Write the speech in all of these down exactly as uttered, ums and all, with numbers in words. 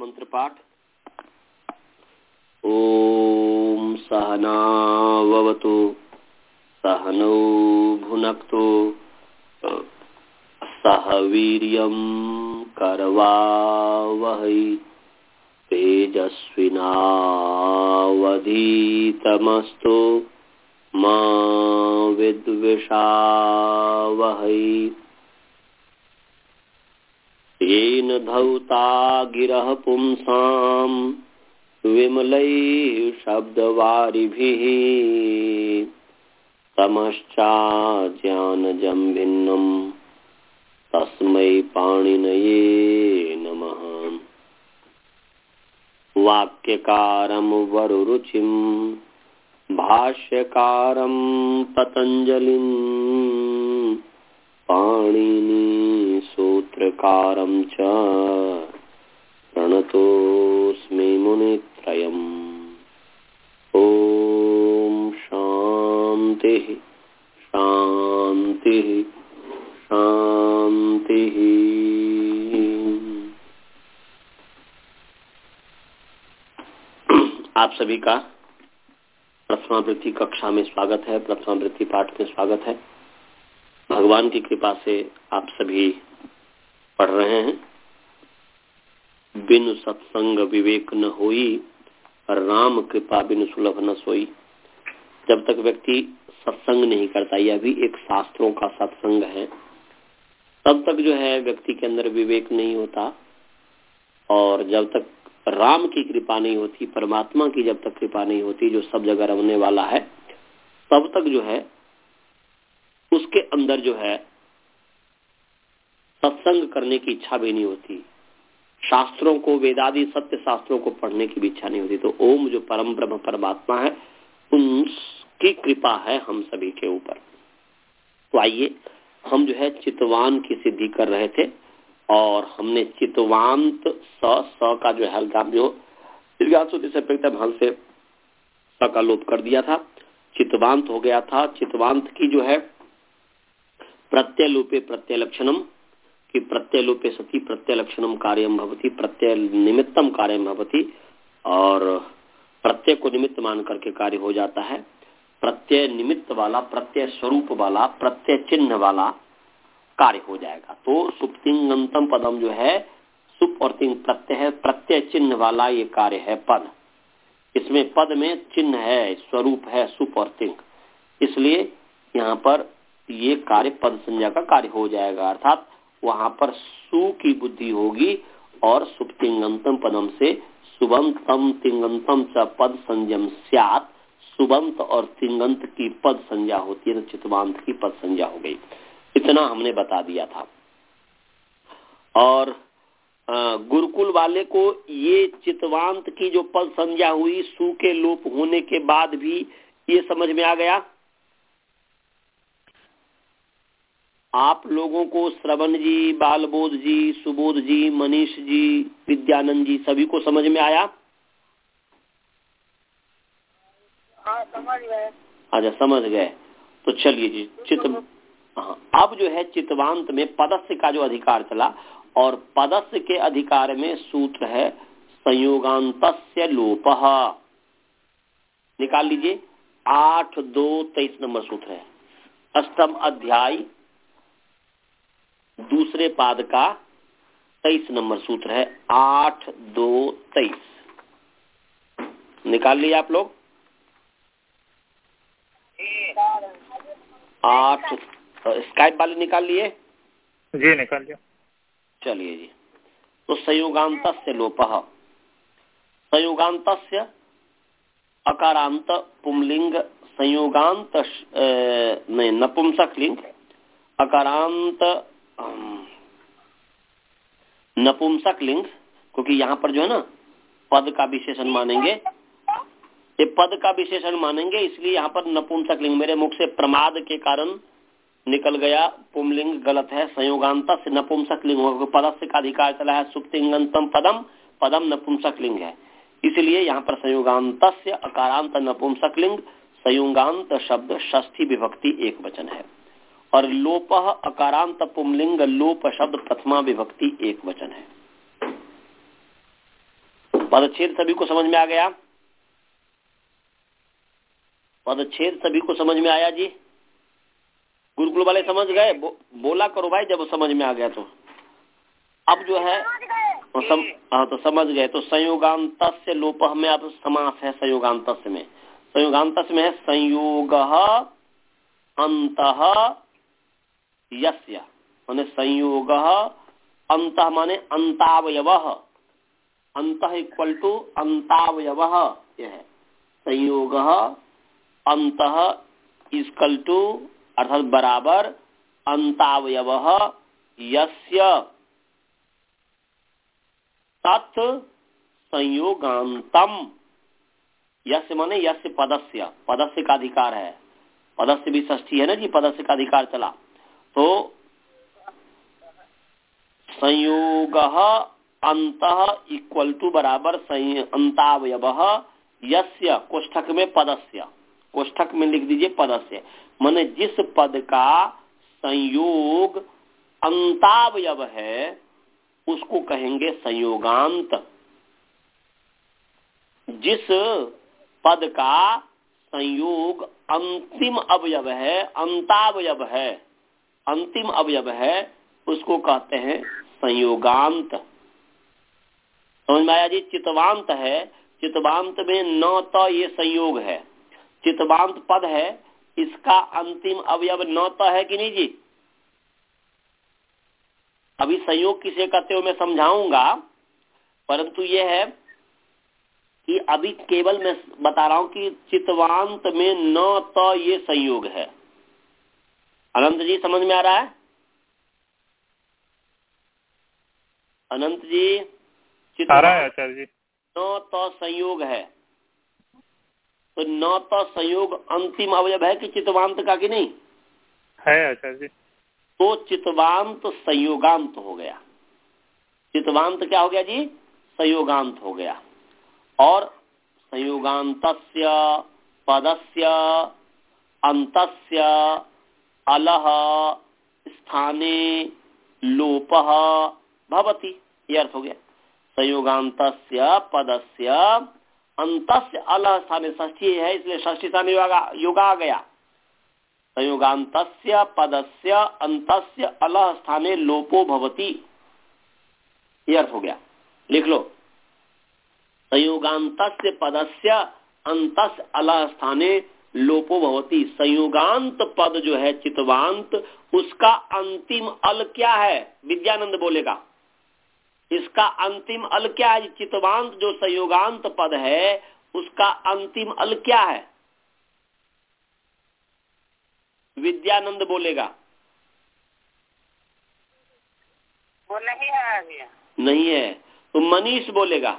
मंत्र पाठ। ओम सहनाववतु सहनौ भुनक्तु सह वीर्यं करवावहै तेजस्विनावधीतमस्तु मा विद्विषावहै। येन धौता गिरः पुंसां विमलैः शब्दवारिभिः तमश्चाज्ञानजं भिन्नं तस्मै पाणिनये नमः। वाक्यकारं वरुरुचिं भाष्यकारं पतंजलिं पाणिनि सूत्रकारं च प्रणतोऽस्मि मुनित्रयम्। ओम शांति शांति शांति। आप सभी का प्रथमावृत्ति कक्षा में स्वागत है, प्रथमावृत्ति पाठ में स्वागत है। भगवान की कृपा से आप सभी पढ़ रहे हैं। बिनु सत्संग विवेक न होई, राम कृपा बिनु सुलभ न सोई। जब तक व्यक्ति सत्संग नहीं करता, यह भी एक शास्त्रों का सत्संग है, तब तक जो है व्यक्ति के अंदर विवेक नहीं होता। और जब तक राम की कृपा नहीं होती, परमात्मा की जब तक कृपा नहीं होती, जो सब जगह रहने वाला है, तब तक जो है उसके अंदर जो है सत्संग करने की इच्छा भी नहीं होती। शास्त्रों को, वेदादि सत्य शास्त्रों को पढ़ने की भी इच्छा नहीं होती। तो ओम जो परम ब्रह्म परमात्मा है, उनकी कृपा है हम सभी के ऊपर। तो आइए, हम जो है चितवान की सिद्धि कर रहे थे और हमने चितवांत स स का जो है जो दीर्घांत से हल से स का लोप कर दिया था, चितवांत हो गया था। चितवांत की जो है प्रत्यय लोपे प्रत्यय लक्षणम कि प्रत्यय लोपे सती प्रत्यय लक्षणम कार्यम भवति, प्रत्यय निमित्तम कार्यम भवति, और प्रत्यय को निमित्त मान करके कार्य हो जाता है। प्रत्यय निमित्त वाला, प्रत्यय स्वरूप वाला, प्रत्यय चिन्ह वाला कार्य हो जाएगा। तो सुप्तिंगंतम पदम जो है सुप और तिंग प्रत्यय है, प्रत्यय चिन्ह वाला ये कार्य है पद। इसमें पद में चिन्ह है, स्वरूप है सुप और तिंग, इसलिए यहाँ पर ये कार्य पद संज्ञा का कार्य हो जाएगा। अर्थात वहां पर सु की बुद्धि होगी और सुप्तिंगंतम पदम से सुबंतम तिंगंतम च पद संयम स्यात्, सुबंत और तिंगंत की पद संज्ञा होती है, तो चितवांत की पद संज्ञा हो गई। इतना हमने बता दिया था। और गुरुकुल वाले को ये चितवांत की जो पद संज्ञा हुई सु के लोप होने के बाद भी ये समझ में आ गया। आप लोगों को श्रवण जी, बालबोध जी, सुबोध जी, मनीष जी, विद्यानंद जी सभी को समझ में आया? हाँ, समझ गए। अच्छा, समझ गए। तो चलिए जी, चित हाँ, अब जो है चितवांत में पदस्य का जो अधिकार चला, और पदस्य के अधिकार में सूत्र है संयोगांतस्य लोपः। निकाल लीजिए, आठ दो तेईस नंबर सूत्र है, अष्टम अध्याय दूसरे पाद का तेईस नंबर सूत्र है, आठ दो तेईस। निकाल लिए आप लोग? आठ स्काइप वाले निकाल लिए? जी, निकाल लिया। चलिए जी, तो संयोगांतस्य लोपः। संयोगांतस्य अकारांत पुंलिंग, संयोगांत नहीं नपुंसक लिंग, अकारांत नपुंसक लिंग, क्योंकि यहाँ पर जो है ना पद का विशेषण मानेंगे, ये पद का विशेषण मानेंगे, इसलिए यहाँ पर नपुंसक लिंग। मेरे मुख से प्रमाद के कारण निकल गया, पुंलिंग गलत है। संयोगांत से नपुंसक लिंग होगा, पदस्य का अधिकार चला है सुप्तिंगंतम पदम, पदम नपुंसक लिंग है, इसलिए यहाँ पर संयोगांतस्य अकारांत नपुंसक लिंग, संयोगांत शब्द षष्ठी विभक्ति एक वचन है। और लोपः अकारांत पुंलिंग, लोप शब्द प्रथमा विभक्ति एक वचन है। पदच्छेद सभी को समझ में आ गया? पदच्छेद सभी को समझ में आया जी? गुरुकुल वाले समझ गए? बो, बोला करो भाई जब समझ में आ गया तो। अब जो है सम, हाँ तो समझ गए। तो संयोगांतस्य लोपः में अब समास है संयोगांतस्य में। संयोगांतस्य में है संयोगः अंतः यस्य, माने संयोगः अंतः माने अंतावयवः, अंतः इक्वल टू अंतावयवः, यह है संयोगः अंतः इक्वल टू अर्थात बराबर अंतावयवः यस्य तत् संयोगांतम। यस्य माने यस्य पदस्य, पदस्य का अधिकार है, पदस्य भी षष्ठी है ना जी, पदस्य का अधिकार चला। तो संयोगः अंतः इक्वल टू बराबर अंतावयवः यस्य कोष्ठक में पदस्य, कोष्ठक में लिख दीजिए पदस्य, माने जिस पद का संयोग अंतावयव है उसको कहेंगे संयोगांत। जिस पद का संयोग अंतिम अवयव है, अंतावयव है, अंतिम अवयव है, उसको कहते हैं संयोगांत। समझ में आया जी? चितवांत है, चितवांत में न त ये संयोग है, चितवांत पद है, इसका अंतिम अवयव न त है कि नहीं जी? अभी संयोग किसे कहते हो मैं समझाऊंगा, परंतु यह है कि अभी केवल मैं बता रहा हूं कि चितवांत में न त ये संयोग है। अनंत जी समझ में आ रहा है? अनंत जी आ रहा है आचार्य जी। न त संयोग है, तो न त संयोग अंतिम अवयव है कि चितवांत का कि नहीं है आचार्य जी? तो चितवांत संयोगांत हो गया। चितवांत क्या हो गया जी? संयोगांत हो गया। और संयोगांतस्य पदस्य अंतस्य अलह स्थाने लोपः भवति, ये अर्थ हो गया। संयोगांतस्य पदस्य अंतस्य अलह स्थाने, षष्ठी है इसलिए षष्ठी स्थाने योगा आ गया। संयोगांतस्य पदस्य अंतस्य अलह स्थाने लोपो भवति, ये अर्थ हो गया। लिख लो, संयोगांतस्य पदस्य अंतस्य अलह स्थाने लोपो भवति। संयोगांत पद जो है चितवांत, उसका अंतिम अल क्या है? विद्यानंद बोलेगा, इसका अंतिम अल क्या है? चितवांत जो संयोगांत पद है उसका अंतिम अल क्या है? विद्यानंद बोलेगा। वो नहीं है अभी। नहीं है तो मनीष बोलेगा।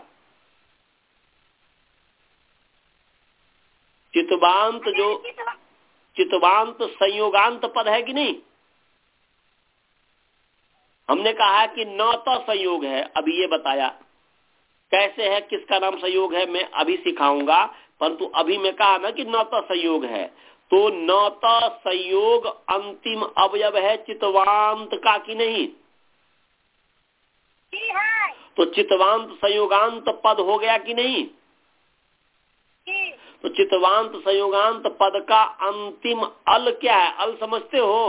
चितवांत जो चितवांत संयोगांत पद है कि नहीं? हमने कहा है कि न तो संयोग है, अभी ये बताया कैसे है, किसका नाम संयोग है मैं अभी सिखाऊंगा, परंतु अभी मैं कहा ना कि न तो संयोग है। तो न तो संयोग अंतिम अवयव है चितवांत का कि नहीं? है। तो चितवांत संयोगांत पद हो गया कि नहीं? तो चितवांत संयोगांत पद का अंतिम अल क्या है? अल समझते हो?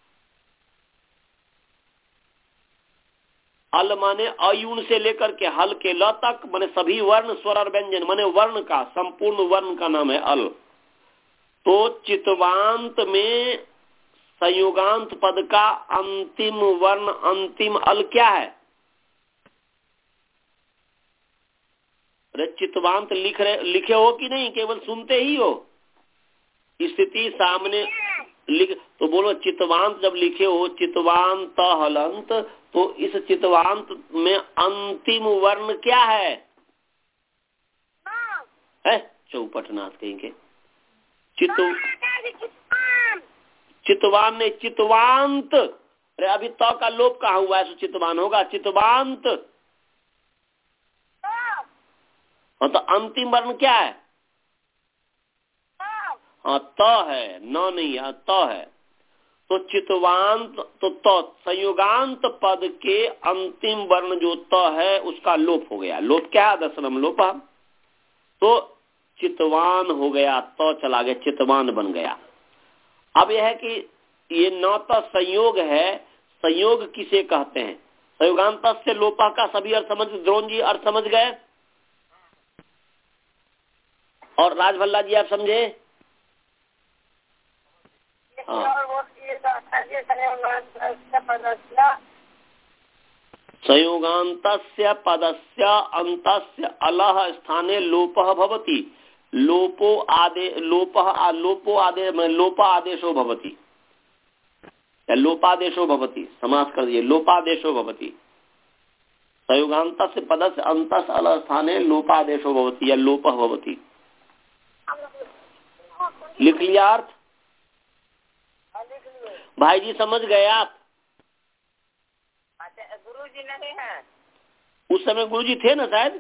अल माने अयुण से लेकर के हल के ल तक, माने सभी वर्ण स्वर और व्यंजन, माने वर्ण का संपूर्ण वर्ण का नाम है अल। तो चितवांत में संयोगांत पद का अंतिम वर्ण अंतिम अल क्या है? अरे चितवांत लिख रहे लिखे हो कि नहीं, केवल सुनते ही हो? स्थिति सामने लिख तो बोलो चितवांत जब लिखे हो, चितवांत हलंत, तो इस चितवांत में अंतिम वर्ण क्या है? है चौपटनाथ कहेंगे। चितु चितवान ने चितवांत, अरे अभी तो का लोप कहा हुआ है, तो चितवान होगा चितवांत। हाँ तो अंतिम वर्ण क्या है? हाँ त है, न नहीं है, त है। तो चितवांत तो त संयुगांत पद के अंतिम वर्ण जो त है उसका लोप हो गया। लोप क्या है? दशनम लोप। तो चितवान हो गया, तो चला गया, चितवान बन गया। अब यह है कि ये न तो संयोग है, संयोग किसे कहते हैं? संयोगांत से लोपा का सभी अर्थ समझ, द्रोण जी अर्थ समझ गए? और राजभल्ला जी आप समझे? संयोगान्तस्य पदस्य अन्तस्य अलह स्थाने लोपः भवति। लोपो आदे लोपः लोपो आदे लोपा आदेशो भवति, लोपादेशो भवति। समास कर दिए, लोपादेशो भवति। संयोगान्तस्य पदस्य अन्तस्य अलह स्थाने लोपादेशो भवति या लोपः भवति। लिख लिया अर्थ? भाई जी समझ गए आप? गुरु जी नहीं है उस समय, गुरु जी थे ना शायद?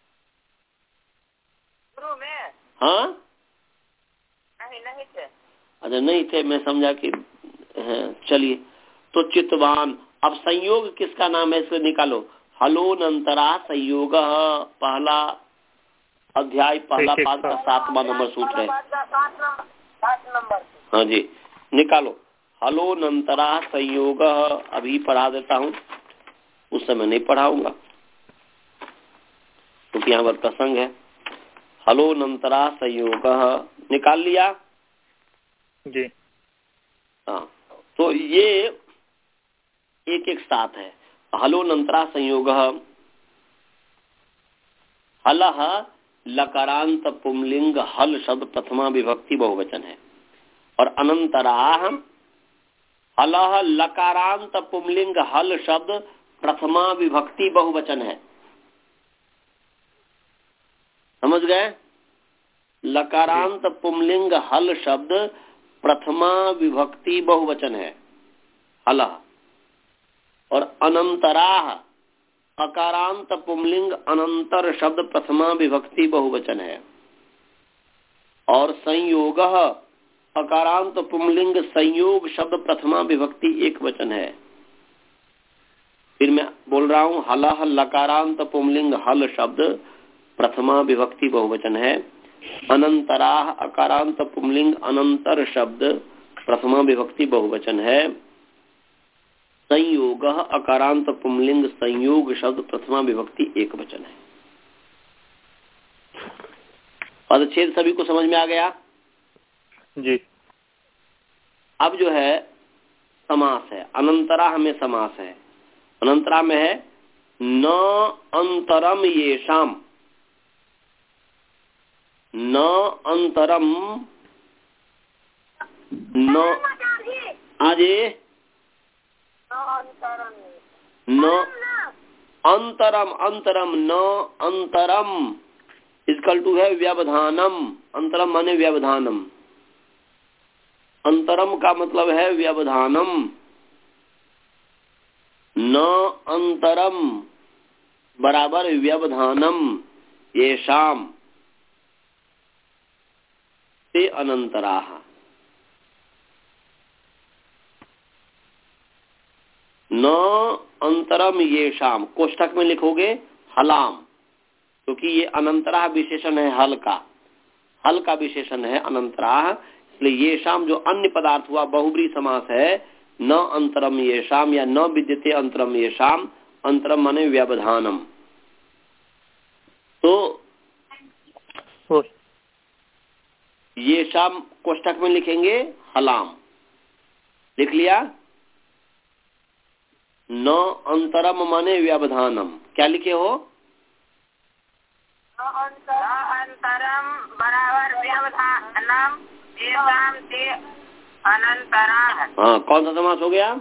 गुरु में? हाँ नहीं नहीं थे। अच्छा नहीं थे, मैं समझा कि चलिए। तो चितवान, अब संयोग किसका नाम है इसको निकालो। हलोनंतरा संयोग, पहला अध्याय पहला पाद का सातवां नंबर सूत्र है। हाँ जी निकालो। हलोनंतरा संयोग अभी पढ़ा देता हूँ, उस समय नहीं पढ़ाऊंगा क्योंकि यहाँ पर प्रसंग है। हलोनंतरा संयोग निकाल लिया जी। हाँ, तो ये एक एक साथ है। हलोनंतरा संयोग, हलह लकारांत पुंलिंग हल शब्द प्रथमा विभक्ति बहुवचन है। और अनंतराह हलह लकारांत पुंलिंग हल शब्द प्रथमा विभक्ति बहुवचन है। समझ गए? लकारांत पुंलिंग हल शब्द प्रथमा विभक्ति बहुवचन है, हलह। और अनंतराह अकारांत पुंलिंग अनंतर शब्द प्रथमा विभक्ति बहुवचन है। और संयोग अकारांत पुंलिंग संयोग शब्द प्रथमा विभक्ति एक वचन है। फिर मैं बोल रहा हूँ, हलह लकारांत पुंलिंग हल शब्द प्रथमा विभक्ति बहुवचन है। अनंतराह अकारांत पुंलिंग अनंतर शब्द प्रथमा विभक्ति बहुवचन है। संयोग अकारांत पुंलिंग संयोग शब्द प्रथमा विभक्ति एक वचन है। पदच्छेद सभी को समझ में आ गया? जी। अब जो है समास है, अनंतराह में समास है। अनंतराह में है न अंतरम येषाम, न अंतरम, न आजे न अंतरम, अंतरम न अंतरम इसकल टू है व्यवधानम। अंतरम माने व्यवधानम, अंतरम का मतलब है व्यवधानम। न अंतरम बराबर व्यवधानम येषाम ते अनंतराः। न अंतरम येषाम कोष्ठक में लिखोगे हलाम, क्योंकि ये अनंतराह विशेषण है हल का, हल का विशेषण है अनंतराह। इसलिए येषाम जो अन्य पदार्थ हुआ बहुब्री समास है। न अंतरम येषाम या न विद्यते अंतरम येषाम, अंतरम माने व्यवधानम। तो येषाम कोष्ठक में लिखेंगे हलाम, लिख लिया। न अंतरम माने व्यवधानम, क्या लिखे हो? अंतरम बराबर व्यवधानम येषाम ते अनंतराः। हाँ, कौन सा समास हो गया?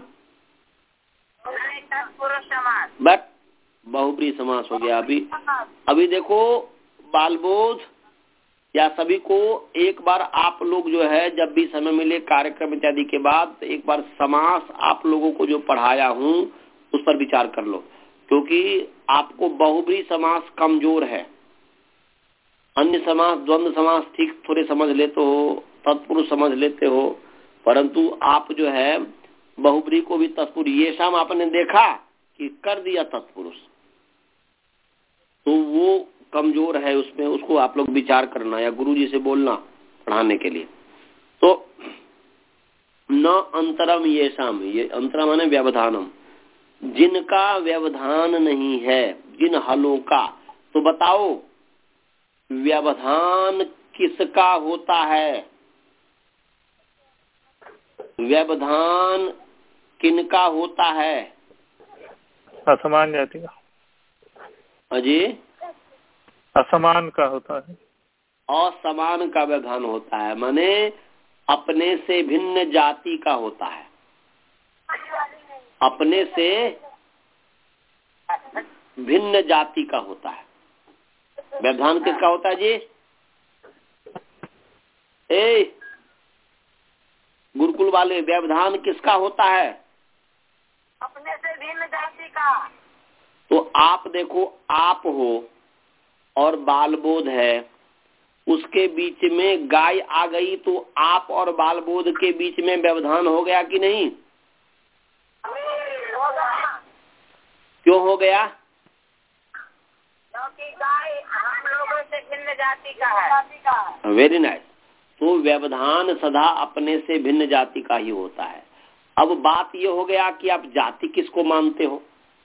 पुरुष समास। बट बहुब्री समास हो गया। अभी अभी देखो बालबोध या सभी को एक बार आप लोग जो है जब भी समय मिले कार्यक्रम इत्यादि के बाद एक बार समास आप लोगों को जो पढ़ाया हूँ उस पर विचार कर लो, क्योंकि आपको बहुब्री समास कमजोर है। अन्य समास द्वंद्व समास ठीक थोड़े समझ लेते हो, तत्पुरुष समझ लेते हो, परंतु आप जो है बहुब्री को भी तत्पुरुष, ये शाम आपने देखा कि कर दिया तत्पुरुष, तो वो कमजोर है उसमें, उसको आप लोग विचार करना या गुरुजी से बोलना पढ़ाने के लिए। तो न अंतरम ये शाम, ये अंतरम माने व्यवधानम, जिनका व्यवधान नहीं है, जिन हलों का। तो बताओ व्यवधान किसका होता है? व्यवधान किनका होता है? असमान जाति का। अजी असमान का होता है। असमान का व्यवधान होता है, माने अपने से भिन्न जाति का होता है, अपने से भिन्न जाति का होता है। व्यवधान किसका होता है जी? ए गुरुकुल वाले, व्यवधान किसका होता है? अपने से भिन्न जाति का। तो आप देखो, आप हो और बालबोध है, उसके बीच में गाय आ गई तो आप और बालबोध के बीच में व्यवधान हो गया कि नहीं? क्यों हो गया? क्योंकि गाय हम लोगों से भिन्न जाति का है। Very nice. तो व्यवधान सदा अपने से भिन्न जाति का ही होता है। अब बात ये हो गया कि आप जाति किसको मानते हो,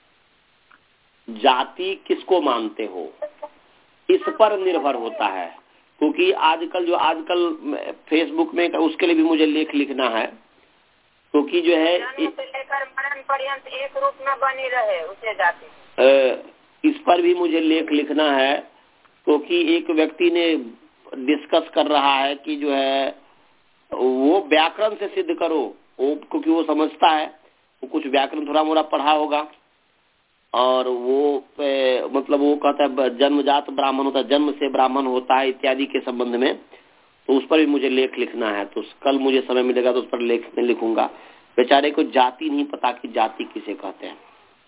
जाति किसको मानते हो, इस पर निर्भर होता है। क्योंकि आजकल जो आजकल फेसबुक में, उसके लिए भी मुझे लेख लिखना है, क्योंकि जो है लेकर मरण पर्यंत एक रूप में बनी रहे उसे जाति, इस पर भी मुझे लेख लिखना है। क्योंकि एक व्यक्ति ने डिस्कस कर रहा है कि जो है वो व्याकरण से सिद्ध करो, वो क्योंकि वो समझता है, वो कुछ व्याकरण थोड़ा मोड़ा पढ़ा होगा, और वो ए, मतलब वो कहता है जन्मजात ब्राह्मण होता है, जन्म से ब्राह्मण होता है इत्यादि के संबंध में। तो उस पर भी मुझे लेख लिखना है, तो कल मुझे समय मिलेगा तो उस पर लेख में लिखूंगा। बेचारे को जाति नहीं पता कि जाति किसे कहते हैं।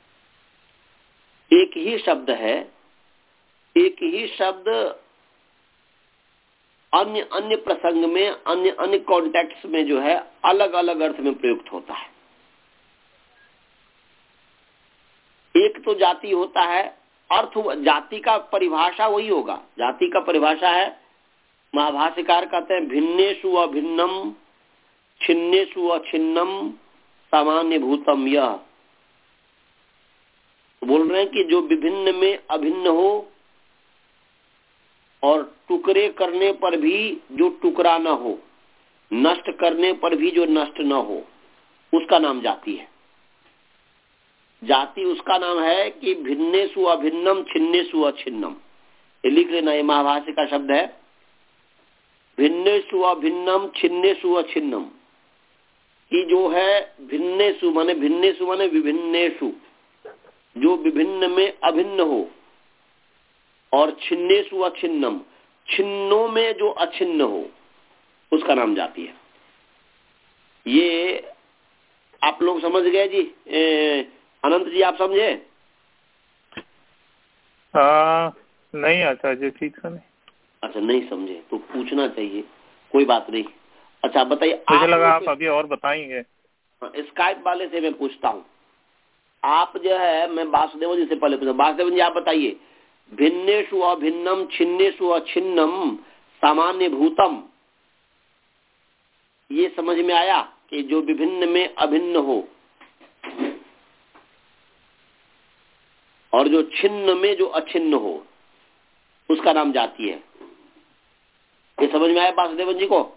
एक ही शब्द है, एक ही शब्द अन्य अन्य प्रसंग में, अन्य अन्य कॉन्टेक्स्ट में जो है अलग अलग अर्थ में प्रयुक्त होता है। एक तो जाति होता है, अर्थ जाति का परिभाषा वही होगा। जाति का परिभाषा है, महाभाष्यकार कहते हैं भिन्नेषु अभिन्नम छिन्नेषु अछिन्नम सामान्य भूतम यह। बोल रहे हैं कि जो विभिन्न में अभिन्न हो और टुकड़े करने पर भी जो टुकड़ा न हो, नष्ट करने पर भी जो नष्ट न हो, उसका नाम जाति है। जाति उसका नाम है कि भिन्नेषु अभिन्नम छिन्नेषु अछिन्नम। ये लिख लेना, ये महाभाष्य का शब्द है, भिन्नेषु अभिन्नम छिन्नेषु अछिन्नम। कि जो है भिन्नेषु माने, भिन्नेषु माने विभिन्नेषु, जो विभिन्न में अभिन्न हो, और छिन्नेषु अछिन्नम, छिन्नों में जो अछिन्न हो, उसका नाम जाति है। ये आप लोग समझ गए जी? ए, अनंत जी आप समझे? आ, नहीं अच्छा जी, ठीक से नहीं। अच्छा नहीं समझे तो पूछना चाहिए, कोई बात नहीं। अच्छा बताइए, मुझे लगा आप अभी और बताएंगे। स्काइप वाले से मैं पूछता हूँ, आप जो है, मैं वासुदेव जी से पहले पूछा, वासुदेव जी आप बताइए, भिन्नेषु अभिन्नम छिन्नेषु अछिन्नम सामान्य भूतम, ये समझ में आया कि जो विभिन्न में अभिन्न हो और जो छिन्न में जो अछिन्न हो, उसका नाम जाति है। ये समझ में आया वासुदेवन जी को?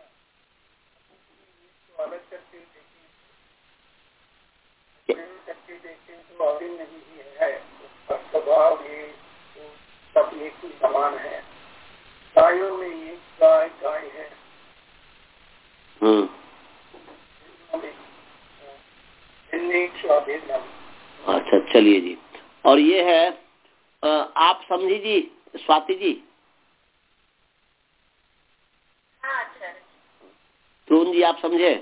समान है, गायों में ये गाय गाय है। अच्छा चलिए जी। और ये है, आप समझी जी स्वाति जी? तरुण जी आप समझे?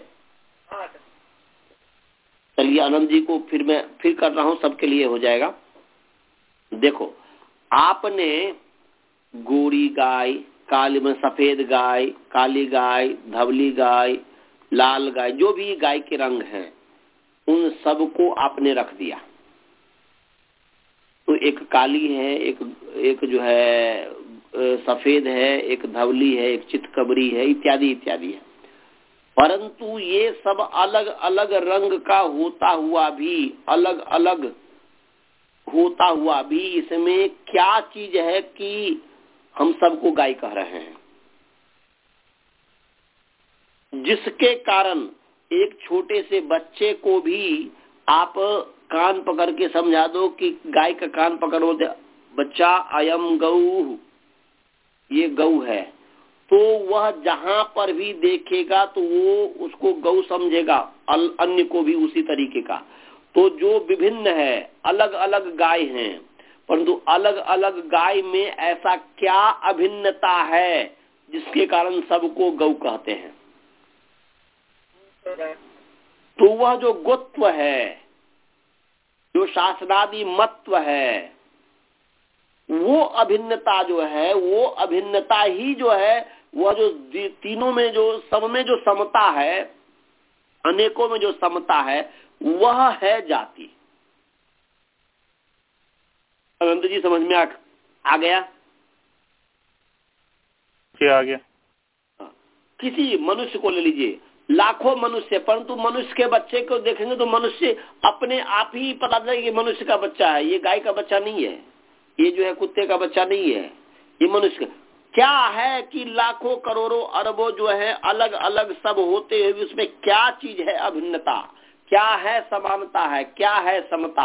चलिए आनंद जी को फिर मैं फिर कर रहा हूँ, सबके लिए हो जाएगा। देखो, आपने गोरी गाय, काली में सफेद गाय, काली गाय, धवली गाय, लाल गाय, जो भी गाय के रंग हैं, उन सबको आपने रख दिया। तो एक काली है, एक एक जो है सफेद है, एक धवली है, एक चितकबरी है, इत्यादि इत्यादि है। परंतु ये सब अलग अलग रंग का होता हुआ भी, अलग अलग होता हुआ भी इसमें क्या चीज है कि हम सबको गाय कह रहे हैं, जिसके कारण एक छोटे से बच्चे को भी आप कान पकड़ के समझा दो कि गाय का कान पकड़ो, बच्चा अयम गऊ, ये गऊ है, तो वह जहां पर भी देखेगा तो वो उसको गौ समझेगा, अन्य को भी उसी तरीके का। तो जो विभिन्न है, अलग अलग गाय हैं, परंतु अलग अलग गाय में ऐसा क्या अभिन्नता है जिसके कारण सबको गौ कहते हैं? तो वह जो गोत्व है, जो शासनादि मत्व है, वो अभिन्नता जो है, वो अभिन्नता ही जो है, वह जो तीनों में जो सब में जो समता है, अनेकों में जो समता है, वह है जाति। अनंत जी समझ में आ, आ गया? क्या आ गया? किसी मनुष्य को ले लीजिए, लाखों मनुष्य, परंतु मनुष्य के बच्चे को देखेंगे तो मनुष्य अपने आप ही पता चलेगा कि मनुष्य का बच्चा है, ये गाय का बच्चा नहीं है, ये जो है कुत्ते का बच्चा नहीं है, ये मनुष्य का। क्या है कि लाखों करोड़ों अरबों जो है अलग अलग सब होते हुए उसमें क्या चीज है अभिन्नता, क्या है समानता है, क्या है समता,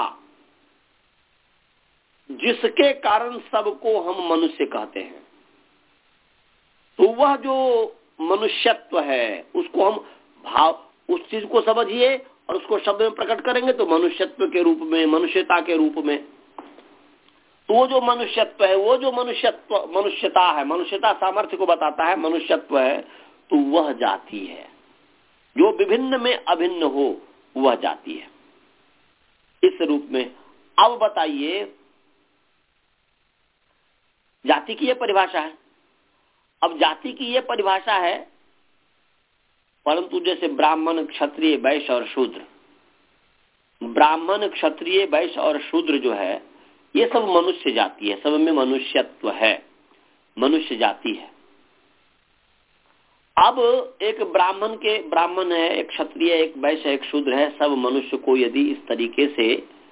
जिसके कारण सबको हम मनुष्य कहते हैं। तो वह जो मनुष्यत्व है, उसको हम भाव, उस चीज को समझिए और उसको शब्द में प्रकट करेंगे तो मनुष्यत्व के रूप में, मनुष्यता के रूप में। तो वो जो मनुष्यत्व है, वो जो मनुष्यत्व मनुष्यता है, मनुष्यता सामर्थ्य को बताता है, मनुष्यत्व है, तो वह जाति है। जो विभिन्न में अभिन्न हो वह जाति है, इस रूप में। अब बताइए, जाति की यह परिभाषा है। अब जाति की यह परिभाषा है, परंतु जैसे ब्राह्मण, क्षत्रिय, वैश्य और शूद्र, ब्राह्मण, क्षत्रिय, वैश्य और शूद्र जो है, ये सब मनुष्य जाति है, सब में मनुष्यत्व है, मनुष्य जाति है। अब एक ब्राह्मण के ब्राह्मण है, एक क्षत्रिय, एक वैश्य, एक शूद्र है, सब मनुष्य को यदि इस तरीके से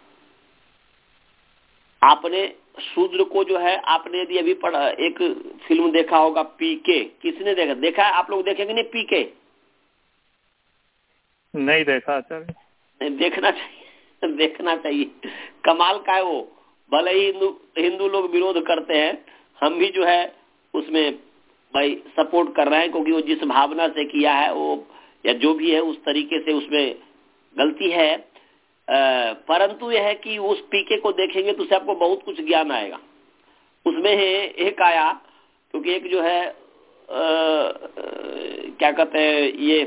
आपने शूद्र को जो है, आपने यदि अभी पढ़ा, एक फिल्म देखा होगा पीके, किसने देखा देखा है? आप लोग देखेंगे नहीं पीके? नहीं देखा आचार्य। देखना चाहिए, देखना चाहिए, कमाल का है वो। भले ही हिंदू हिंदू लोग विरोध करते हैं, हम भी जो है उसमें भाई सपोर्ट कर रहे हैं, क्योंकि वो जिस भावना से किया है वो, या जो भी है उस तरीके से उसमें गलती है। आ, परंतु यह है कि उस पीके को देखेंगे तो उससे आपको बहुत कुछ ज्ञान आएगा। उसमें एक आया, क्योंकि एक जो है आ, क्या कहते हैं, ये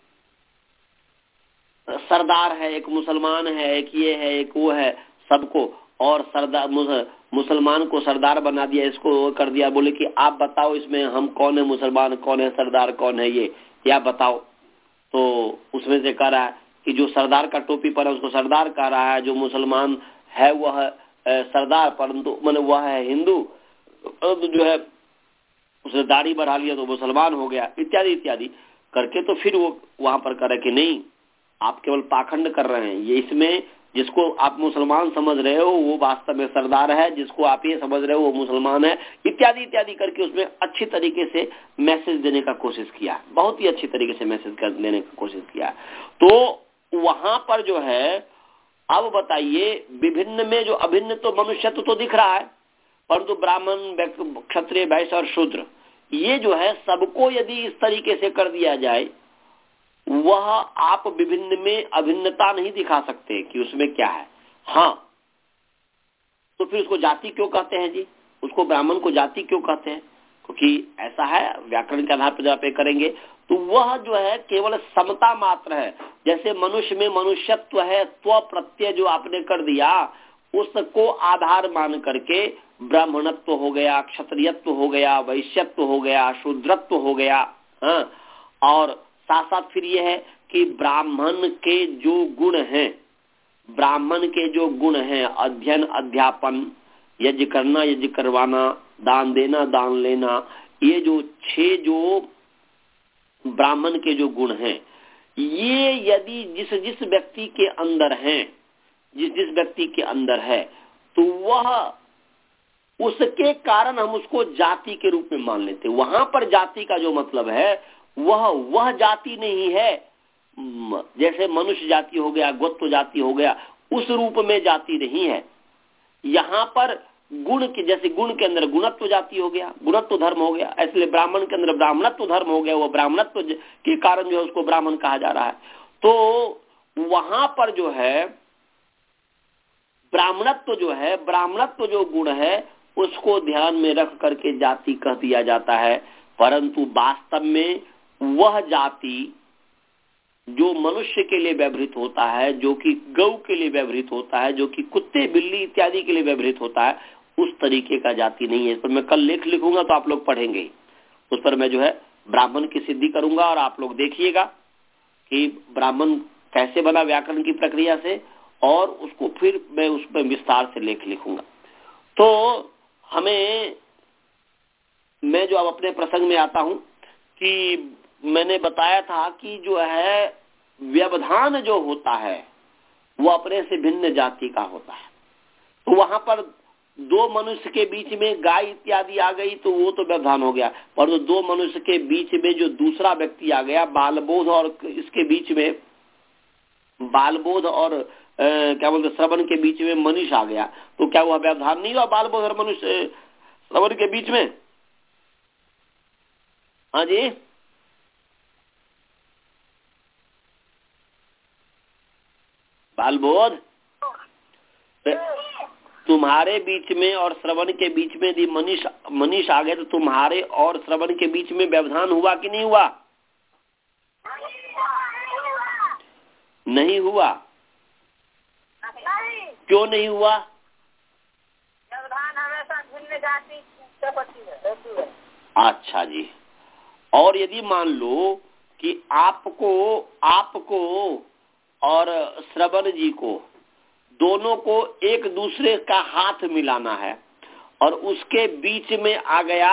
सरदार है, एक मुसलमान है, एक ये है, एक वो है, सबको, और सरदार मुसलमान को सरदार बना दिया, इसको कर दिया। बोले कि आप बताओ इसमें हम कौन है मुसलमान, कौन है सरदार, कौन है ये, या बताओ। तो उसमें से कह रहा है कि जो सरदार का टोपी पर है उसको सरदार कह रहा है, जो मुसलमान है वह सरदार, परंतु मैंने वह है हिंदू, परंतु जो है उसने दाढ़ी बढ़ा लिया तो मुसलमान हो गया, इत्यादि इत्यादि करके। तो फिर वो वहां पर कह रहे कि नहीं, आप केवल पाखंड कर रहे हैं, ये इसमें जिसको आप मुसलमान समझ रहे हो वो वास्तव में सरदार है, जिसको आप ये समझ रहे हो वो मुसलमान है, इत्यादि इत्यादि करके उसमें अच्छी तरीके से मैसेज देने का कोशिश किया, बहुत ही अच्छी तरीके से मैसेज कर देने की कोशिश किया। तो वहां पर जो है, अब बताइए, विभिन्न में जो अभिन्न तो मनुष्यत्व तो दिख रहा है, परंतु ब्राह्मण, क्षत्रिय, वैश्य और शूद्र, ये जो है सबको यदि इस तरीके से कर दिया जाए, वह आप विभिन्न में अभिन्नता नहीं दिखा सकते कि उसमें क्या है। हाँ, तो फिर उसको जाति क्यों कहते हैं जी? उसको ब्राह्मण को जाति क्यों कहते हैं? क्योंकि ऐसा है, व्याकरण के आधार पर जब आप करेंगे तो वह जो है केवल समता मात्र है। जैसे मनुष्य में मनुष्यत्व है, त्व प्रत्यय जो आपने कर दिया, उसको आधार मान करके ब्राह्मणत्व हो गया, क्षत्रियत्व हो गया, वैश्यत्व हो गया, शूद्रत्व हो गया, हाँ, और साथ साथ फिर यह है कि ब्राह्मण के जो गुण हैं, ब्राह्मण के जो गुण हैं, अध्ययन, अध्यापन, यज्ञ करना, यज्ञ करवाना, दान देना, दान लेना, ये जो छह जो ब्राह्मण के जो गुण हैं, ये यदि जिस जिस व्यक्ति के अंदर हैं, जिस जिस व्यक्ति के अंदर है, तो वह उसके कारण हम उसको जाति के रूप में मान लेते हैं। वहां पर जाति का जो मतलब है वह वह जाति नहीं है, जैसे मनुष्य जाति हो गया, गोत्र जाति हो गया, उस रूप में जाति नहीं है। यहाँ पर गुण के, जैसे गुण के अंदर गुणत्व जाति हो गया, गुणत्व धर्म हो गया, इसलिए ब्राह्मण के अंदर ब्राह्मणत्व धर्म हो गया, वो ब्राह्मणत्व के कारण जो है उसको ब्राह्मण कहा जा रहा है। तो वहां पर जो है ब्राह्मणत्व जो है, ब्राह्मणत्व जो गुण है उसको ध्यान में रख करके जाति कह दिया जाता है। परंतु वास्तव में वह जाति जो मनुष्य के लिए व्यवहृत होता है, जो कि गौ के लिए व्यवहृत होता है, जो कि कुत्ते, बिल्ली इत्यादि के लिए व्यवहृत होता है, उस तरीके का जाति नहीं है। इस पर मैं कल लेख लिखूंगा तो आप लोग पढ़ेंगे, उस पर मैं जो है ब्राह्मण की सिद्धि करूंगा और आप लोग देखिएगा कि ब्राह्मण कैसे बना व्याकरण की प्रक्रिया से, और उसको फिर मैं उस पर विस्तार से लेख लिखूंगा। तो हमें, मैं जो अब अपने प्रसंग में आता हूं कि मैंने बताया था कि जो है व्यवधान जो होता है वो अपने से भिन्न जाति का होता है। तो वहां पर दो मनुष्य के बीच में गाय इत्यादि आ गई तो वो तो व्यवधान हो गया, पर तो दो मनुष्य के बीच में जो दूसरा व्यक्ति आ गया, बालबोध और इसके बीच में बालबोध और आ, क्या बोलते श्रवण के बीच में मनीष आ गया, तो क्या वह व्यवधान नहीं हुआ बालबोध और मनुष्य श्रवण के बीच में? हाँ जी, बालबोध तुम्हारे बीच में और श्रवण के बीच में यदि मनीष मनीष आ गए तो तुम्हारे और श्रवण के बीच में व्यवधान हुआ कि नहीं हुआ? नहीं हुआ। क्यों नहीं हुआ? व्यवधान हमेशा भिन्न जाति से होती है। अच्छा जी। और यदि मान लो कि आपको आपको और श्रवण जी को दोनों को एक दूसरे का हाथ मिलाना है और उसके बीच में आ गया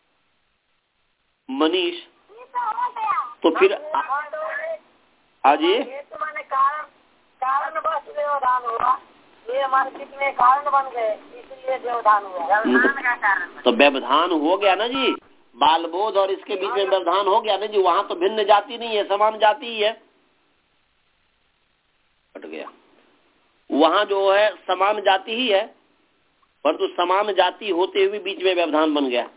मनीष, तो फिर आज ये तो मैंने कारण कारण बस व्यवधान हुआ, ये हमारे चित्त में कारण बन गए, इसलिए व्यवधान हुआ। व्यवधान का कारण तो व्यवधान हो गया ना जी, बालबोध और इसके बीच में व्यवधान हो गया ना जी। वहां तो भिन्न जाति नहीं है, समान जाति ही है। हट गया, वहां जो है समान जाति ही है, परंतु तो समान जाति होते हुए बीच में व्यवधान बन गया।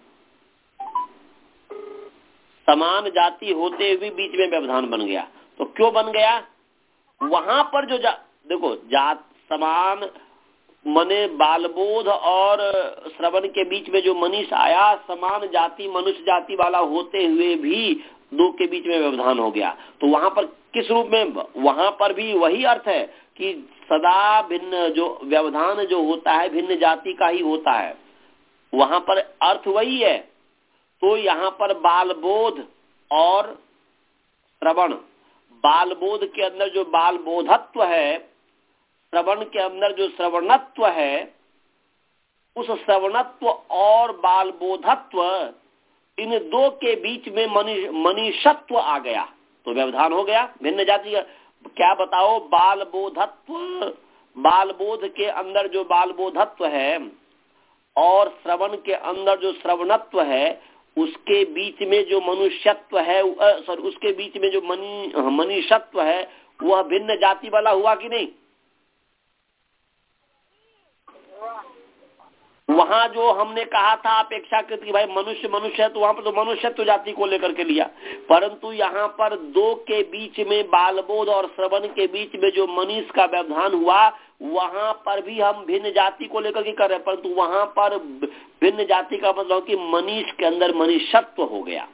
समान जाति होते हुए बीच में व्यवधान बन गया, तो क्यों बन गया? वहां पर जो जा, देखो जात समान मने बालबोध और श्रवण के बीच में जो मनीष आया, समान जाति मनुष्य जाति वाला होते हुए भी दो के बीच में व्यवधान हो गया। तो वहां पर किस रूप में? वहां पर भी वही अर्थ है कि सदा भिन्न जो व्यवधान जो होता है भिन्न जाति का ही होता है, वहां पर अर्थ वही है। तो यहाँ पर बालबोध और श्रवण, बालबोध के अंदर जो बालबोधत्व है, श्रवण के अंदर जो श्रवणत्व है, उस श्रवणत्व और बालबोधत्व इन दो के बीच में मनीष मनीषत्व आ गया, तो व्यवधान हो गया भिन्न जाति। क्या बताओ? बालबोधत्व, बालबोध के अंदर जो बालबोधत्व है और श्रवण के अंदर जो श्रवणत्व है, उसके बीच में जो मनुष्यत्व है, सॉरी उसके बीच में जो मनी मनीषत्व है, वह भिन्न जाति वाला हुआ कि नहीं? वहां जो हमने कहा था अपेक्षाकृत कि भाई मनुष्य मनुष्य है, तो वहां पर तो मनुष्यत्व जाति को लेकर के लिया, परंतु यहाँ पर दो के बीच में बालबोध और श्रवण के बीच में जो मनीष का व्यवधान हुआ, वहां पर भी हम भिन्न जाति को लेकर के कर रहे हैं, परंतु वहां पर भिन्न जाति का मतलब कि मनीष के अंदर मनीषत्व हो गया।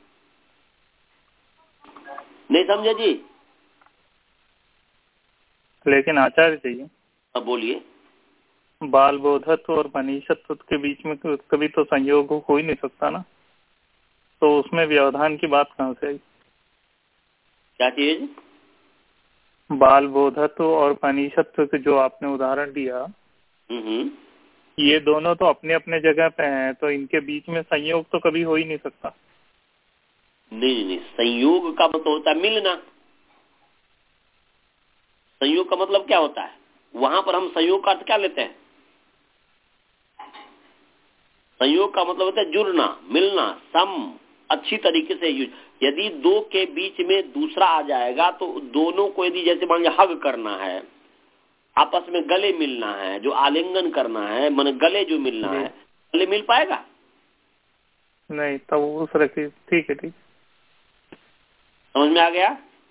नहीं समझे जी? लेकिन आचार्य चाहिए, अब बोलिए। बाल बोधत्व और मनीषत्व के बीच में कभी तो संयोग हो ही नहीं सकता ना, तो उसमें व्यवधान की बात कहाँ से आई? क्या चीज? बाल बोधत्व और पनिषत्व के जो आपने उदाहरण दिया, हम्म, ये दोनों तो अपने अपने जगह पे हैं, तो इनके बीच में संयोग तो कभी हो ही नहीं सकता। नहीं नहीं, संयोग का मतलब होता है मिलना। संयोग का मतलब क्या होता है? वहां पर हम संयोग का अर्थ क्या लेते हैं? संयोग का मतलब होता है जुड़ना, मिलना, सम, अच्छी तरीके से यूज। यदि दो के बीच में दूसरा आ जाएगा तो दोनों को, यदि जैसे मान लीजिए हग करना है, आपस में गले मिलना है, जो आलिंगन करना है, मन गले जो मिलना है, गले मिल पाएगा? नहीं, तब तो उस रखी। ठीक है, ठीक, समझ में आ गया?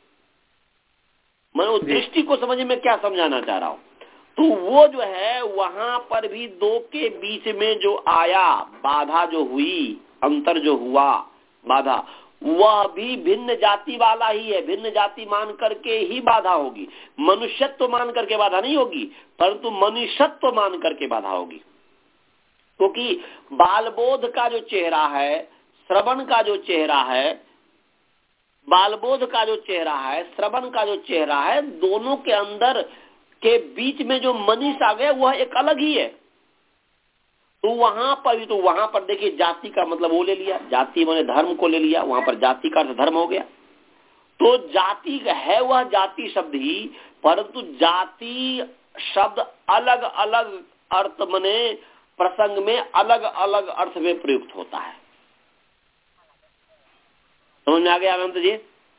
मैं उस दृष्टि को समझ में क्या समझाना चाह रहा हूं। तो वो जो है वहां पर भी दो के बीच में जो आया, बाधा जो हुई, अंतर जो हुआ, बाधा, वह भी भिन्न जाति वाला ही है। भिन्न जाति मान करके ही बाधा होगी। मनुष्यत्व मान करके बाधा नहीं होगी, परंतु मनुष्यत्व मान करके बाधा होगी। क्योंकि तो बालबोध का जो चेहरा है, श्रवण का जो चेहरा है, बालबोध का जो चेहरा है, श्रवण का जो चेहरा है, दोनों के अंदर के बीच में जो मनीष आ गया वह एक अलग ही है। तो वहां पर भी, तो वहां पर देखिए जाति का मतलब वो ले लिया, जाति माने धर्म को ले लिया, वहां पर जाति का अर्थ धर्म हो गया। तो जाति है वह जाति शब्द ही, परंतु जाति शब्द अलग अलग अर्थ माने प्रसंग में अलग अलग अर्थ में प्रयुक्त होता है। समझ में आ गया अनंत जी?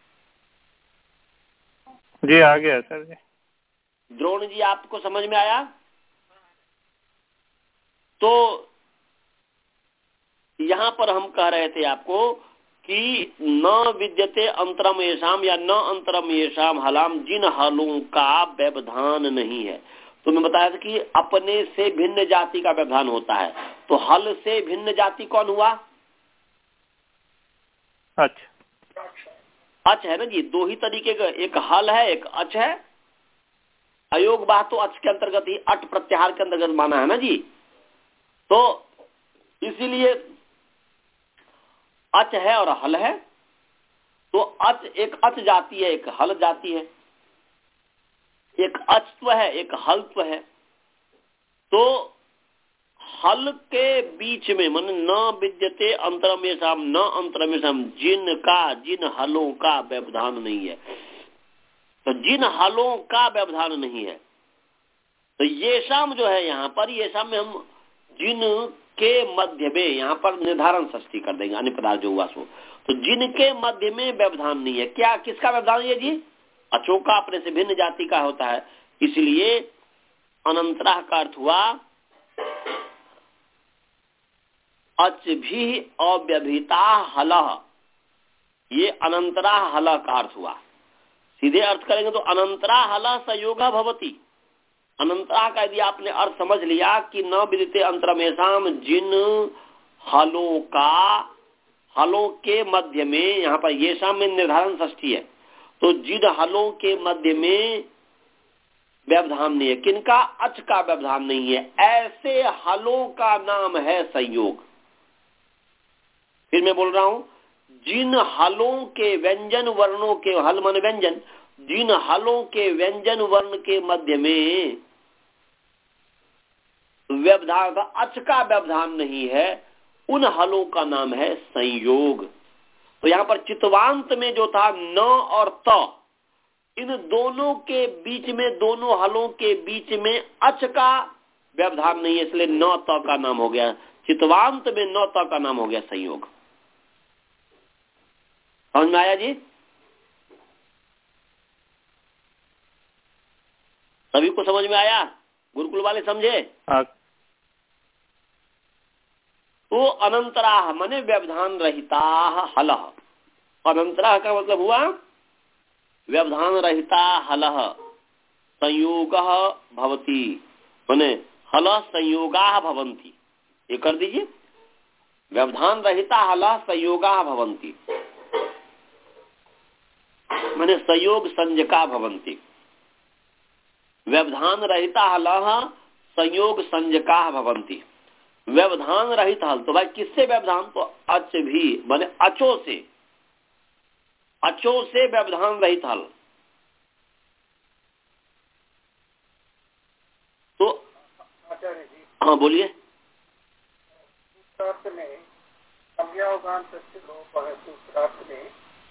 जी आ गया सर जी। द्रोण जी आपको समझ में आया? तो यहां पर हम कह रहे थे आपको कि न विद्यते अंतरम येषाम, या न अंतरम येषाम हलाम, जिन हलों का व्यवधान नहीं है। तो मैं बताया था कि अपने से भिन्न जाति का व्यवधान होता है। तो हल से भिन्न जाति कौन हुआ? अच्छा, अच है ना जी। दो ही तरीके का, एक हल है, एक अच है। अयोग बात तो अच के अंतर्गत ही, अट प्रत्याहार के अंतर्गत माना है ना जी। तो इसीलिए अच है और हल है। तो अच, एक अच जाति है, एक हल जाति है। एक अचत्व है, एक हलत्व है। तो हल के बीच में मन न विद्यते अंतरमेशम, न अंतरमेशम, जिन का, जिन हलों का व्यवधान नहीं है। तो जिन हलों का व्यवधान नहीं है, तो ये शाम जो है यहाँ पर, ये शाम में हम जिन के मध्य में, यहाँ पर निर्धारण षष्ठी कर देंगे, अन्य पदार्थ जो हुआ सो। तो जिनके मध्य में व्यवधान नहीं है, क्या, किसका व्यवधान है जी? अचो का, अपने से भिन्न जाति का होता है। इसलिए अनंतरा का अर्थ हुआ अच भी अव्यभिता हलह। ये अनंतरा हल का अर्थ हुआ। सीधे अर्थ करेंगे तो अनंतरा हल संयोगा भवती। अनंतरा का यदि आपने अर्थ समझ लिया कि न विदिते अंतरमेशाम, जिन हलों का, हलों के मध्य में, यहाँ पर ये शाम में निर्धारण षष्ठी है, तो जिन हलों के मध्य में व्यवधान नहीं है, किनका? अच का व्यवधान नहीं है, ऐसे हलों का नाम है संयोग। फिर मैं बोल रहा हूं, जिन हलों के व्यंजन वर्णों के, हल मन व्यंजन, जिन हलों के व्यंजन वर्ण के मध्य में व्यवधान, अच का व्यवधान नहीं है, उन हलों का नाम है संयोग। तो यहां पर चित्वांत में जो था न और त, इन दोनों के बीच में, दोनों हलों के बीच में अच का व्यवधान नहीं है, इसलिए न त का नाम हो गया, चित्वांत में न त का नाम हो गया संयोग। समझ में आया जी? सभी को समझ में आया? गुरुकुल वाले समझे? तो अनंतराह माने व्यवधान रहिता हलह। अनंतराह का मतलब हुआ व्यवधान रहिता हलह संयोग भवती, माने हल संयोगा भवंती। ये कर दीजिए, व्यवधान रहिता हलह संयोगा भवंती, माने संयोग संजका भवंती। व्यवधान रहिता हलह संयोग संजका भवंती। व्यवधान रहित हल, तो भाई किससे व्यवधान? तो अच भी, माने अचो से, अचो से व्यवधान रहित हल। तो आचार्य जी, हाँ बोलिए। सूत्रार्थ में अव्यवगांत लोप है। सूत्रार्थ में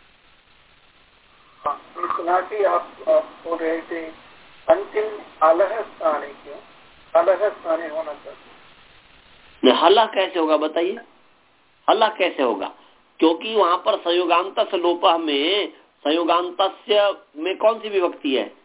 हाँ, सुना कि आप, आप बोल रहे थे अंतिम अलह स्थाने, क्यों अलह स्थाने होना चाहिए? हल्ला कैसे होगा बताइए, हल्ला कैसे होगा? क्योंकि वहां पर संयोगांत लोप में, संयोगांत में कौन सी विभक्ति है?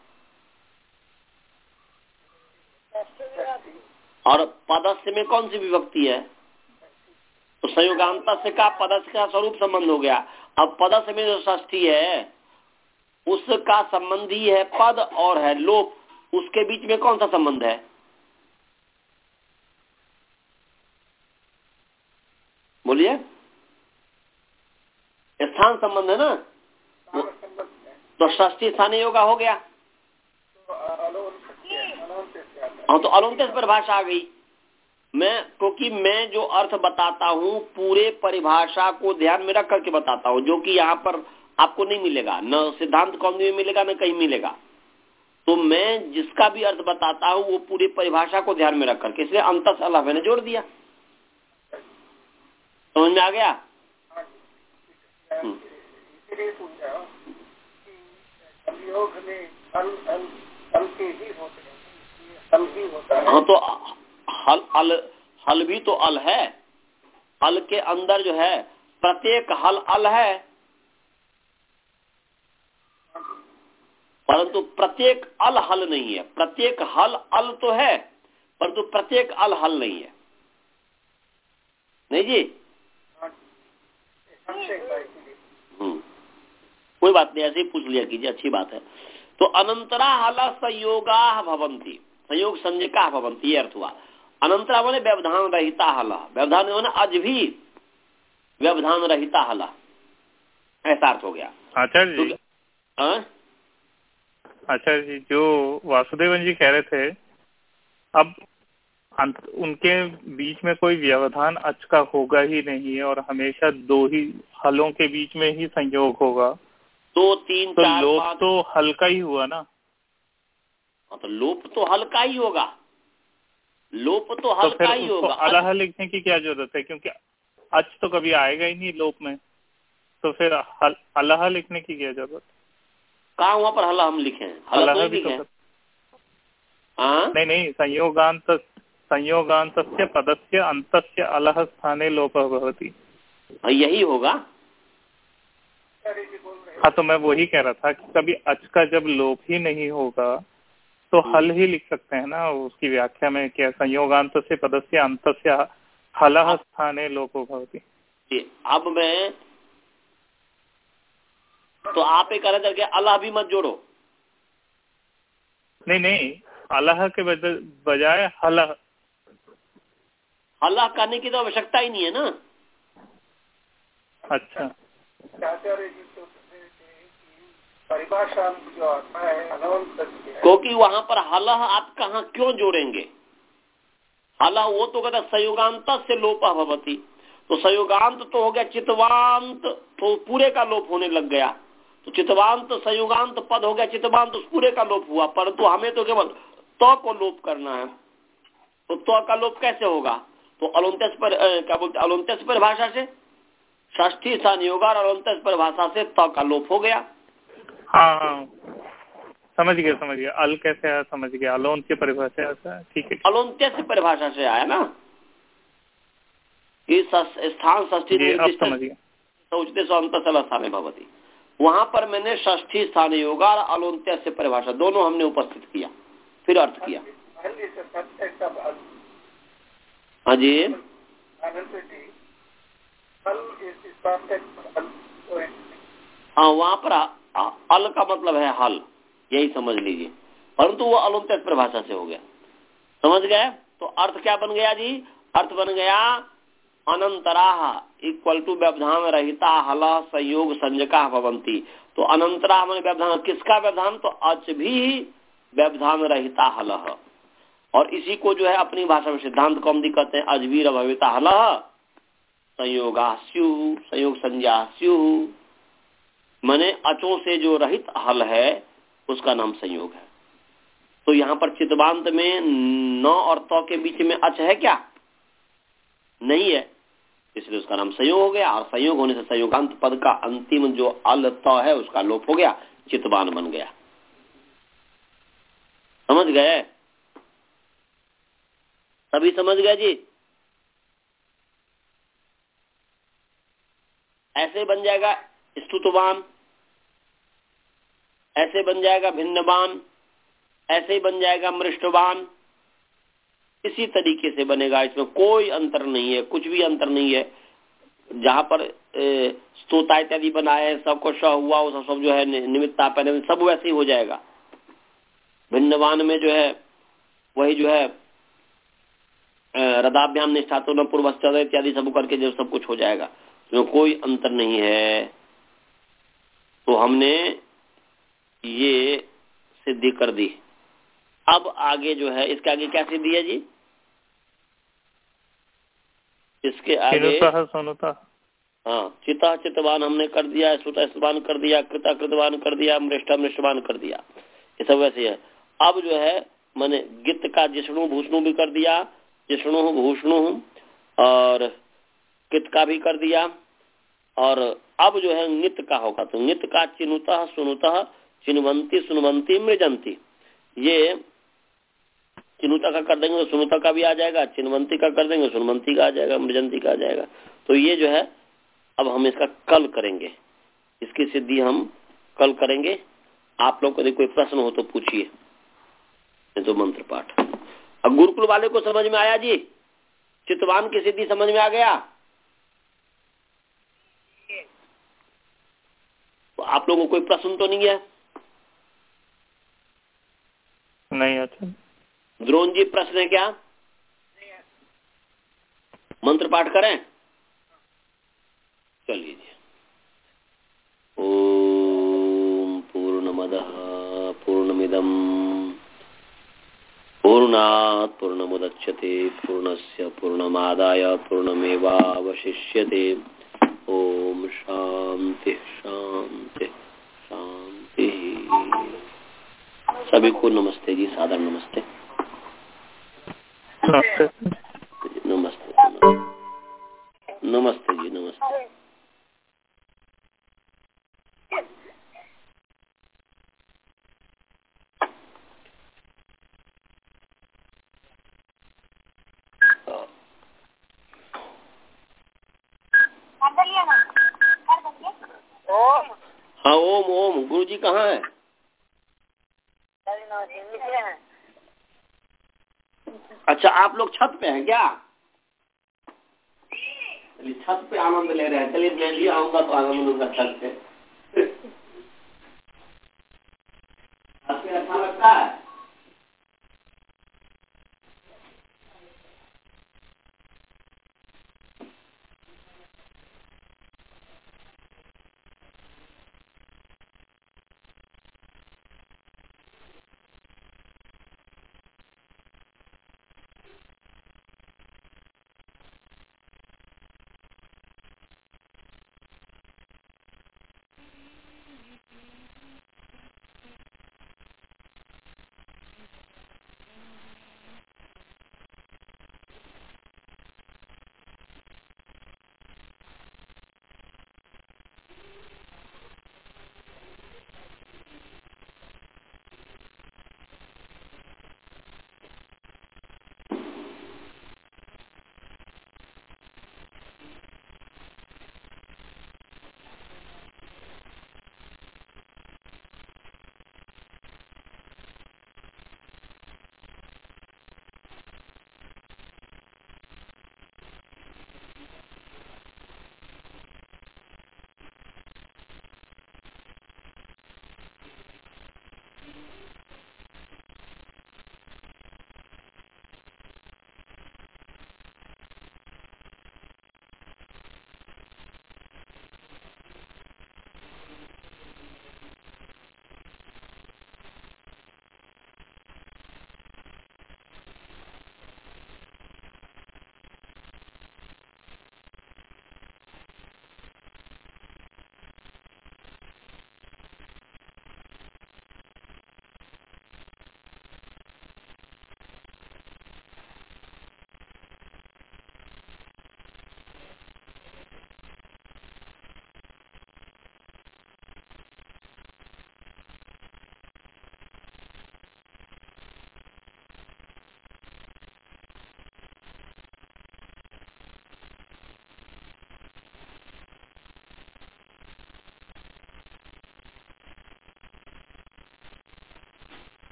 और पदस्य में कौन सी विभक्ति है? तो संयोगांत से का पदस्य का स्वरूप संबंध हो गया। अब पदस्य में जो षष्ठी है उसका संबंध ही है पद और है लोप, उसके बीच में कौन सा संबंध है? बोलिए, स्थान संबंध है ना। तो षष्ठी स्थानीय योगा हो गया। हाँ, तो अलोन्तेस परिभाषा आ गई। मैं क्योंकि मैं जो अर्थ बताता हूँ पूरे परिभाषा को ध्यान में रख करके बताता हूँ, जो कि यहाँ पर आपको नहीं मिलेगा, न सिद्धांत कौमुदी में मिलेगा न कहीं मिलेगा। तो मैं जिसका भी अर्थ बताता हूँ वो पूरी परिभाषा को ध्यान में रख करके, इसलिए अंतस अलह मैंने जोड़ दिया। समझ में आ गया? इसलिए पूछा कि संयोग में अल अल अल के ही होते हैं, अल ही होता है। हाँ, तो हल अल हल भी तो अल है। अल के अंदर जो है प्रत्येक हल अल है, परंतु प्रत्येक अल हल नहीं है। प्रत्येक हल अल तो है परंतु प्रत्येक अल हल नहीं है। नहीं जी? हम्म, कोई बात नहीं, ऐसे ही पूछ लिया कीजिए, अच्छी बात है। तो अनंतरा हल संयोगा भवंती, संयोग संज्ञका भवंती, ये अर्थ हुआ। अनंतरा माने व्यवधान रहिता हल, व्यवधान माने आज भी व्यवधान रहिता हल, ऐसा अर्थ हो गया। आचार्य जी, तो, आचार्य जी जो वासुदेवन जी कह रहे थे, अब उनके बीच में कोई व्यवधान अच का होगा ही नहीं है और हमेशा दो ही हलों के बीच में ही संयोग होगा। दो तीन तो चार लोप पांच, तो हल्का ही हुआ ना। तो लोप तो हल्का ही होगा, लोप तो तो हल्का फिर ही उसको होगा। अलह लिखने की क्या जरूरत है, क्योंकि अच तो कभी आएगा ही नहीं लोप में, तो फिर हल, अलह लिखने की क्या जरूरत? कहाँ वहाँ पर हला हम लिखे हैं? हला तो नहीं लिखे हैं। हाँ, नहीं नहीं, संयोगांत संयोगांतस्य पदस्य अंतस्य अलह स्थाने लोपः भवति, यही होगा। हाँ, तो मैं वही कह रहा था कि कभी अच का जब लोप ही नहीं होगा तो हल ही लिख सकते हैं ना उसकी व्याख्या में, क्या संयोगांत से पदस्य अंतस्य हलः स्थाने लोपो भवति। अब मैं तो आप एक अलग करके अल्लाह भी मत जोड़ो। नहीं नहीं, अलह के बजाय हलह, अल्लाह करने की तो आवश्यकता ही नहीं है ना। अच्छा, आचार्य जी तो परिभाषा जो आता है अनंत, क्योंकि वहां पर हलह आप कहाँ क्यों जोड़ेंगे? हलह वो तो कहता संयोगांत से लोपा भवती, तो संयोगांत तो हो गया चितवांत, तो पूरे का लोप होने लग गया। तो चितवांत संयोगांत पद हो गया चितवांत, उस पूरे का लोप हुआ। परंतु हमें तो केवल तो को लोप करना है, तो तो का लोप कैसे होगा? तो अलोन्तेस पर क्या बोलते, अलोन्तेस परिभाषा से, षष्ठी स्थान योगा और अलोन्तेस परिभाषा से तो का लोप हो गया। हाँ हाँ, समझ गया समझ गया, अल कैसे आया समझ गया, अलोन की परिभाषा ऐसा है, ठीक है। अलोन्तेस परिभाषा से आया ना कि स्थान षष्ठी स्थान भवती, वहां पर मैंने षष्ठी स्थान योगा और अलोन्तेस से परिभाषा दोनों हमने उपस्थित किया, फिर अर्थ किया। हाँ जी, हाँ वहां पर अल का मतलब है हल, यही समझ लीजिए, परंतु वो अलोन्तेस परिभाषा से हो गया। समझ गए? तो अर्थ क्या बन गया जी? अर्थ बन गया अनंतराह इक्वल टू व्यवधान रहिता हल संयोग संज्ञका भवंती। तो अनंतराह में व्यवधान, किसका व्यवधान? तो अच भी व्यवधान रहिता हल, और इसी को जो है अपनी भाषा में सिद्धांत कौमुदी कहते हैं अजवीर भविता हल संयोगा स्यु, संयोग संज्ञा स्यु। माने अचों से जो रहित हल है उसका नाम संयोग है। तो यहाँ पर चितवांत में न और त के बीच में अच है क्या? नहीं है, इसलिए उसका नाम संयोग हो गया। और संयोग होने से संयोगांत पद का अंतिम जो अल त है उसका लोप हो गया, चितवान बन गया। समझ गए? सभी समझ गए जी? ऐसे बन जाएगा स्तुतवान, ऐसे बन जाएगा भिन्नवान, ऐसे ही बन जाएगा मृष्टवान। इसी तरीके से बनेगा, इसमें कोई अंतर नहीं है, कुछ भी अंतर नहीं है। जहां पर स्तोता इत्यादि बनाए सबको श हुआ वो सब जो है निमित्ता पहले सब वैसे ही हो जाएगा। भिन्नवान में जो है वही जो है रदाभ्याम निष्ठातो न पूर्वश्चर्य इत्यादि सब करके जो सब कुछ हो जाएगा, इसमें कोई अंतर नहीं है। तो हमने ये सिद्धि कर दी। अब आगे जो है इसके आगे क्या सिद्धि है जी? इसके आगे हाँ चिता चितवान हमने कर दिया, श्रुता स्तवान कर दिया, कृता कृतवान कर दिया, मृष्टा मृष्टवान कर दिया, ये सब वैसे है। अब जो है मैंने गित का जिष्णु भूषणु भी कर दिया, जिष्णु भूषणु और कित का भी कर दिया। और अब जो है नित का होगा तो नित का चिनुतः सुनुतः चिन्वंती सुनवंती मृजंती, ये चिनुता का कर देंगे तो सुनुता का भी आ जाएगा, चिन्वंती का कर देंगे सुनवंती का आ जाएगा, मृजंती का आ जाएगा। तो ये जो है अब हम इसका कल करेंगे, इसकी सिद्धि हम कल करेंगे। आप लोग को यदि कोई प्रश्न हो तो पूछिए। तो मंत्र पाठ अब गुरुकुल वाले को समझ में आया जी? चितवान की सिद्धि समझ में आ गया? तो आप लोगों को कोई प्रश्न तो नहीं है? नहीं। अच्छा द्रोण जी प्रश्न है क्या? मंत्र पाठ करें? चलिए। ओम पूर्णमदः पूर्णमिदं पूर्णात् पूर्णमुदच्यते पूर्णस्य पूर्णमादाय पूर्णमेवावशिष्यते। ओम शांति शांति शांति। सभी को नमस्ते जी, सादर नमस्ते। नमस्ते नमस्ते नमस्ते जी, नमस्ते। हाँ ओम ओम। गुरु जी कहाँ है? अच्छा आप लोग छत पे हैं क्या? चलिए छत पे आनंद ले रहे हैं। चलिए मैं भी आऊंगा तो आनंद लूंगा छत पे। अच्छा लगता है?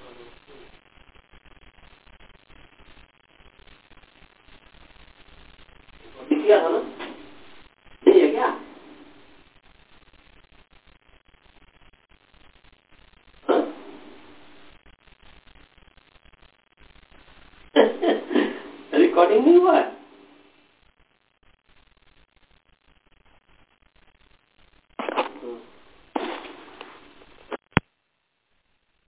किया था ना, नहीं है क्या? रिकॉर्डिंग नहीं हुआ है?